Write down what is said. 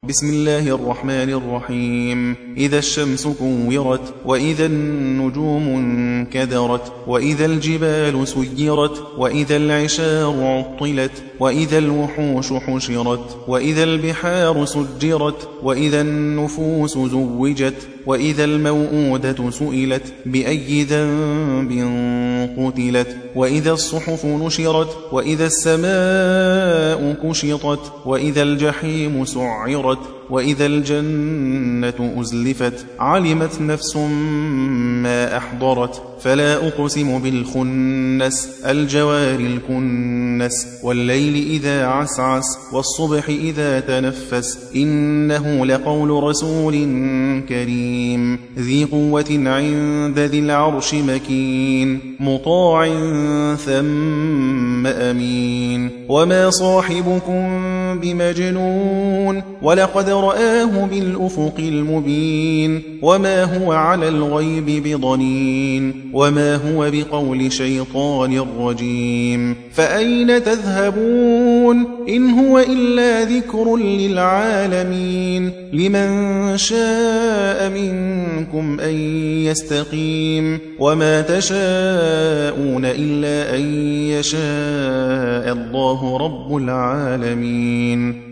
بسم الله الرحمن الرحيم. إذا الشمس كورت، وإذا النجوم انكدرت، وإذا الجبال سيرت، وإذا العشار عطلت، وإذا الوحوش حشرت، وإذا البحار سجرت، وإذا النفوس زوجت، وإذا الموءودة سئلت بأي ذنب قتلت، وإذا الصحف نشرت، وإذا السماء كشطت، وإذا الجحيم سعرت، وإذا الجنة أزلفت. علمت نفس ما أحضرت. فلا أقسم بالخنس، الجوار الكنس، والليل إذا عسعس، والصبح إذا تنفس. إنه لقول رسول كريم ذي قوة عند ذي العرش مكين، مطاع ثم أمين. وما صاحبكم بمجنون، ولقد رآه بالأفق المبين. وما هو على الغيب بضنين، وما هو بقول شيطان رجيم. فأين تذهبون؟ إن هو إلا ذكر للعالمين. لمن شاء منكم أن يستقيم. وما تشاءون إلا أن يشاء الله رب العالمين.